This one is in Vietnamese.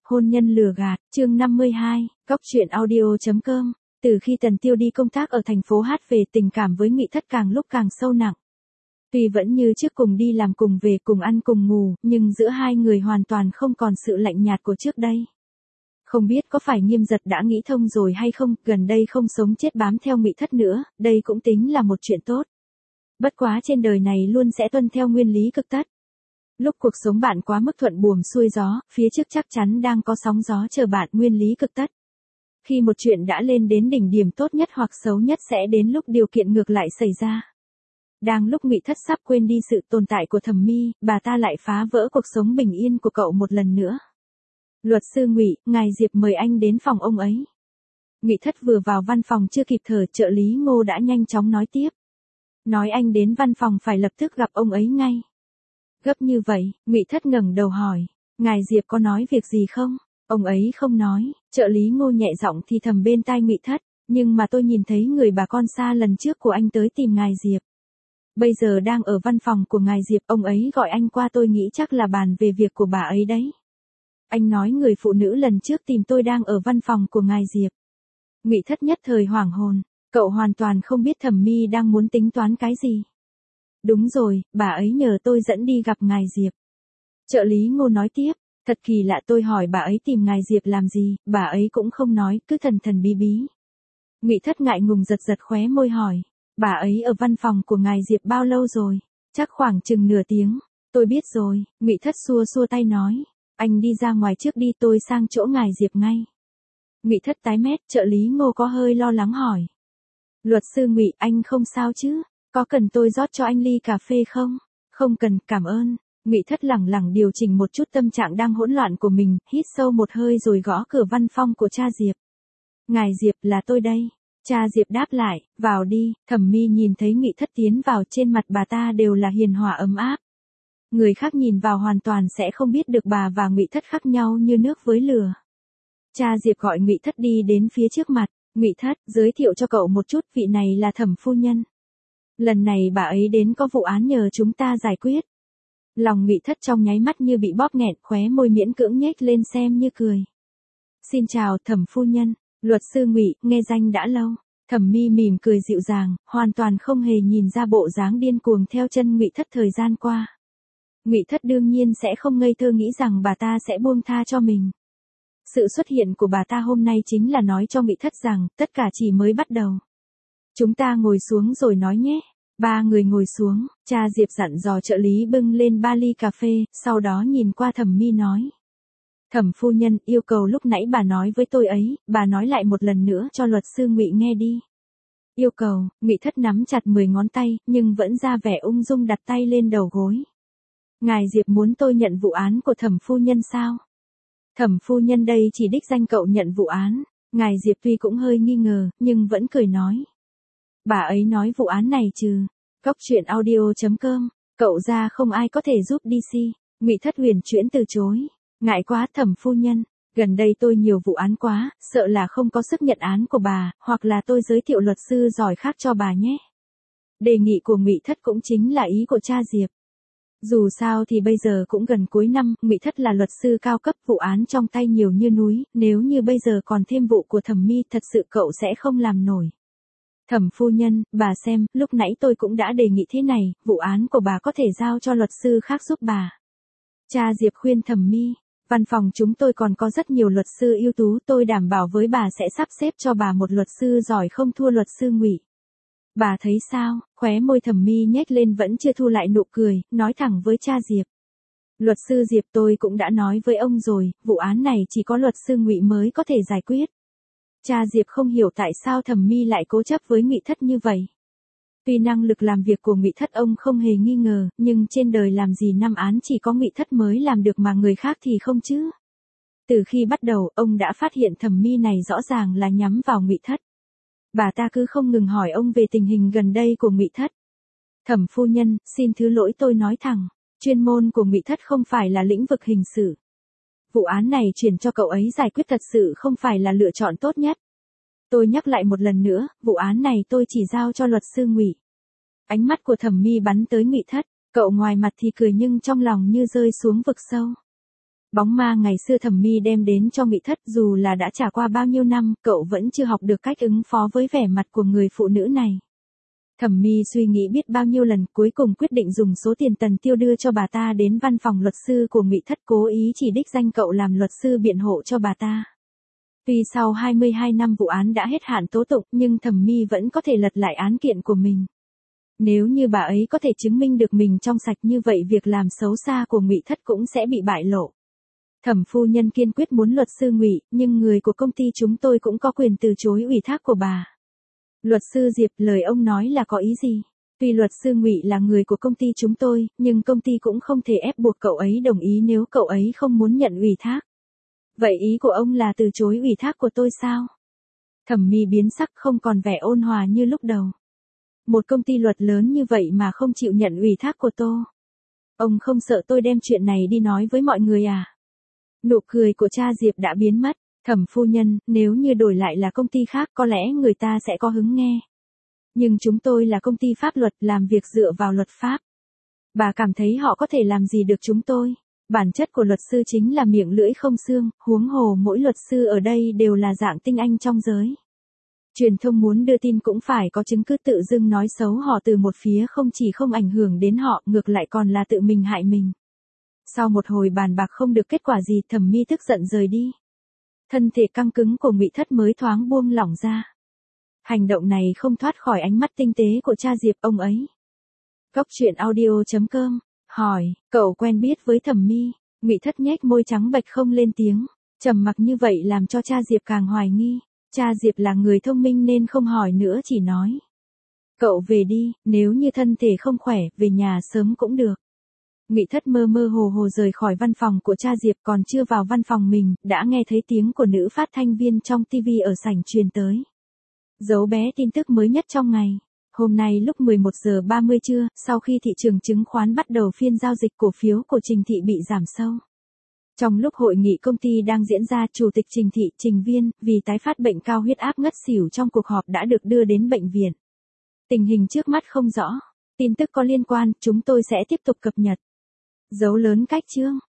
Hôn nhân lừa gạt, chương 52, Cóc truyện audio.com. Từ khi Tần Tiêu đi công tác ở thành phố Hát về, tình cảm với Ngụy Thất càng lúc càng sâu nặng. Tuy vẫn như trước cùng đi làm cùng về cùng ăn cùng ngủ, nhưng giữa hai người hoàn toàn không còn sự lạnh nhạt của trước đây. Không biết có phải Nghiêm Giật đã nghĩ thông rồi hay không, gần đây không sống chết bám theo Ngụy Thất nữa, đây cũng tính là một chuyện tốt. Bất quá trên đời này luôn sẽ tuân theo nguyên lý cực tất. Lúc cuộc sống bạn quá mức thuận buồm xuôi gió, phía trước chắc chắn đang có sóng gió chờ bạn, nguyên lý cực tất. Khi một chuyện đã lên đến đỉnh điểm, tốt nhất hoặc xấu nhất sẽ đến lúc điều kiện ngược lại xảy ra. Đang lúc Ngụy Thất sắp quên đi sự tồn tại của Thẩm Mi, bà ta lại phá vỡ cuộc sống bình yên của cậu một lần nữa. Luật sư Ngụy, ngài Diệp mời anh đến phòng ông ấy. Ngụy Thất vừa vào văn phòng chưa kịp thở, trợ lý Ngô đã nhanh chóng nói tiếp. Nói anh đến văn phòng phải lập tức gặp ông ấy ngay. Gấp như vậy, Ngụy Thất ngẩng đầu hỏi, ngài Diệp có nói việc gì không? Ông ấy không nói, trợ lý Ngô nhẹ giọng thì thầm bên tai Ngụy Thất, nhưng mà tôi nhìn thấy người bà con xa lần trước của anh tới tìm ngài Diệp. Bây giờ đang ở văn phòng của ngài Diệp, ông ấy gọi anh qua, tôi nghĩ chắc là bàn về việc của bà ấy đấy. Anh nói người phụ nữ lần trước tìm tôi đang ở văn phòng của ngài Diệp. Ngụy Thất nhất thời hoảng hồn, cậu hoàn toàn không biết Thẩm Mi đang muốn tính toán cái gì. Đúng rồi, bà ấy nhờ tôi dẫn đi gặp ngài Diệp. Trợ lý Ngô nói tiếp, thật kỳ lạ, tôi hỏi bà ấy tìm ngài Diệp làm gì, bà ấy cũng không nói, cứ thần thần bí bí. Ngụy Thất ngại ngùng giật giật khóe môi hỏi, bà ấy ở văn phòng của ngài Diệp bao lâu rồi? Chắc khoảng chừng nửa tiếng. Tôi biết rồi, Ngụy Thất xua xua tay nói, anh đi ra ngoài trước đi, tôi sang chỗ ngài Diệp ngay. Ngụy Thất tái mét, trợ lý Ngô có hơi lo lắng hỏi. Luật sư Ngụy, anh không sao chứ? Có cần tôi rót cho anh ly cà phê không? Không cần, cảm ơn. Ngụy Thất lẳng lặng điều chỉnh một chút tâm trạng đang hỗn loạn của mình, hít sâu một hơi rồi gõ cửa văn phòng của cha Diệp. Ngài Diệp, là tôi đây. Cha Diệp đáp lại, vào đi. Thẩm Mi nhìn thấy Ngụy Thất tiến vào, trên mặt bà ta đều là hiền hòa ấm áp. Người khác nhìn vào hoàn toàn sẽ không biết được bà và Ngụy Thất khác nhau như nước với lửa. Cha Diệp gọi Ngụy Thất đi đến phía trước mặt. Ngụy Thất, giới thiệu cho cậu một chút, vị này là Thẩm phu nhân. Lần này bà ấy đến có vụ án nhờ chúng ta giải quyết. Lòng Ngụy Thất trong nháy mắt như bị bóp nghẹn, khóe môi miễn cưỡng nhếch lên xem như cười. Xin chào Thẩm phu nhân, luật sư Ngụy, nghe danh đã lâu. Thẩm Mi mỉm cười dịu dàng, hoàn toàn không hề nhìn ra bộ dáng điên cuồng theo chân Ngụy Thất thời gian qua. Ngụy Thất đương nhiên sẽ không ngây thơ nghĩ rằng bà ta sẽ buông tha cho mình. Sự xuất hiện của bà ta hôm nay chính là nói cho Ngụy Thất rằng tất cả chỉ mới bắt đầu. Chúng ta ngồi xuống rồi nói nhé. Ba người ngồi xuống, cha Diệp dặn dò trợ lý bưng lên 3 ly cà phê, sau đó nhìn qua Thẩm Mi nói. Thẩm phu nhân, yêu cầu lúc nãy bà nói với tôi ấy, bà nói lại một lần nữa cho luật sư Ngụy nghe đi. Yêu cầu, Ngụy Thất nắm chặt 10 ngón tay, nhưng vẫn ra vẻ ung dung đặt tay lên đầu gối. Ngài Diệp muốn tôi nhận vụ án của Thẩm phu nhân sao? Thẩm phu nhân đây chỉ đích danh cậu nhận vụ án. Ngài Diệp tuy cũng hơi nghi ngờ, nhưng vẫn cười nói. Bà ấy nói vụ án này trừ Cóc truyện audio.com, cậu ra không ai có thể giúp DC. Ngụy Thất huyền chuyển từ chối. Ngại quá Thẩm phu nhân, gần đây tôi nhiều vụ án quá, sợ là không có sức nhận án của bà, hoặc là tôi giới thiệu luật sư giỏi khác cho bà nhé. Đề nghị của Ngụy Thất cũng chính là ý của cha Diệp. Dù sao thì bây giờ cũng gần cuối năm, Ngụy Thất là luật sư cao cấp, vụ án trong tay nhiều như núi, nếu như bây giờ còn thêm vụ của Thẩm Mi, thật sự cậu sẽ không làm nổi. Thẩm phu nhân, bà xem, lúc nãy tôi cũng đã đề nghị thế này, vụ án của bà có thể giao cho luật sư khác giúp bà. Cha Diệp khuyên Thẩm Mi, văn phòng chúng tôi còn có rất nhiều luật sư ưu tú, tôi đảm bảo với bà sẽ sắp xếp cho bà một luật sư giỏi không thua luật sư Ngụy. Bà thấy sao? Khóe môi Thẩm Mi nhếch lên vẫn chưa thu lại nụ cười, nói thẳng với cha Diệp. Luật sư Diệp, tôi cũng đã nói với ông rồi, vụ án này chỉ có luật sư Ngụy mới có thể giải quyết. Cha Diệp không hiểu tại sao Thẩm Mi lại cố chấp với Ngụy Thất như vậy. Tuy năng lực làm việc của Ngụy Thất ông không hề nghi ngờ, nhưng trên đời làm gì năm án chỉ có Ngụy Thất mới làm được mà người khác thì không chứ. Từ khi bắt đầu, ông đã phát hiện Thẩm Mi này rõ ràng là nhắm vào Ngụy Thất. Bà ta cứ không ngừng hỏi ông về tình hình gần đây của Ngụy Thất. Thẩm phu nhân, xin thứ lỗi, tôi nói thẳng, chuyên môn của Ngụy Thất không phải là lĩnh vực hình sự. Vụ án này chuyển cho cậu ấy giải quyết thật sự không phải là lựa chọn tốt nhất. Tôi nhắc lại một lần nữa, vụ án này tôi chỉ giao cho luật sư Ngụy. Ánh mắt của Thẩm Mi bắn tới Ngụy Thất, cậu ngoài mặt thì cười nhưng trong lòng như rơi xuống vực sâu. Bóng ma ngày xưa Thẩm Mi đem đến cho Ngụy Thất, dù là đã trải qua bao nhiêu năm, cậu vẫn chưa học được cách ứng phó với vẻ mặt của người phụ nữ này. Thẩm Mi suy nghĩ biết bao nhiêu lần, cuối cùng quyết định dùng số tiền Tần Tiêu đưa cho bà ta đến văn phòng luật sư của Ngụy Thất, cố ý chỉ đích danh cậu làm luật sư biện hộ cho bà ta. Tuy sau 22 năm vụ án đã hết hạn tố tụng, nhưng Thẩm Mi vẫn có thể lật lại án kiện của mình. Nếu như bà ấy có thể chứng minh được mình trong sạch, như vậy việc làm xấu xa của Ngụy Thất cũng sẽ bị bại lộ. Thẩm phu nhân kiên quyết muốn luật sư Ngụy, nhưng người của công ty chúng tôi cũng có quyền từ chối ủy thác của bà. Luật sư Diệp, lời ông nói là có ý gì? Tuy luật sư Ngụy là người của công ty chúng tôi, nhưng công ty cũng không thể ép buộc cậu ấy đồng ý nếu cậu ấy không muốn nhận ủy thác. Vậy ý của ông là từ chối ủy thác của tôi sao? Thẩm Mi biến sắc, không còn vẻ ôn hòa như lúc đầu. Một công ty luật lớn như vậy mà không chịu nhận ủy thác của tôi. Ông không sợ tôi đem chuyện này đi nói với mọi người à? Nụ cười của cha Diệp đã biến mất. Thẩm phu nhân, nếu như đổi lại là công ty khác có lẽ người ta sẽ có hứng nghe. Nhưng chúng tôi là công ty pháp luật, làm việc dựa vào luật pháp. Bà cảm thấy họ có thể làm gì được chúng tôi? Bản chất của luật sư chính là miệng lưỡi không xương, huống hồ mỗi luật sư ở đây đều là dạng tinh anh trong giới. Truyền thông muốn đưa tin cũng phải có chứng cứ, tự dưng nói xấu họ từ một phía không chỉ không ảnh hưởng đến họ, ngược lại còn là tự mình hại mình. Sau một hồi bàn bạc không được kết quả gì, Thẩm Mi tức giận rời đi. Thân thể căng cứng của Ngụy Thất mới thoáng buông lỏng ra. Hành động này không thoát khỏi ánh mắt tinh tế của cha Diệp ông ấy. Góc truyện audio.com hỏi, cậu quen biết với Thẩm Mi? Ngụy Thất nhếch môi trắng bệch không lên tiếng, trầm mặc như vậy làm cho cha Diệp càng hoài nghi. Cha Diệp là người thông minh nên không hỏi nữa, chỉ nói. Cậu về đi, nếu như thân thể không khỏe, về nhà sớm cũng được. Ngụy Thất mơ mơ hồ hồ rời khỏi văn phòng của cha Diệp, còn chưa vào văn phòng mình, đã nghe thấy tiếng của nữ phát thanh viên trong TV ở sảnh truyền tới. Dấu bé tin tức mới nhất trong ngày. Hôm nay lúc 11 giờ 30 trưa, sau khi thị trường chứng khoán bắt đầu phiên giao dịch, cổ phiếu của Trình Thị bị giảm sâu. Trong lúc hội nghị công ty đang diễn ra, Chủ tịch Trình Thị, Trình Viên, vì tái phát bệnh cao huyết áp ngất xỉu trong cuộc họp đã được đưa đến bệnh viện. Tình hình trước mắt không rõ. Tin tức có liên quan, chúng tôi sẽ tiếp tục cập nhật. Dấu lớn cách chương.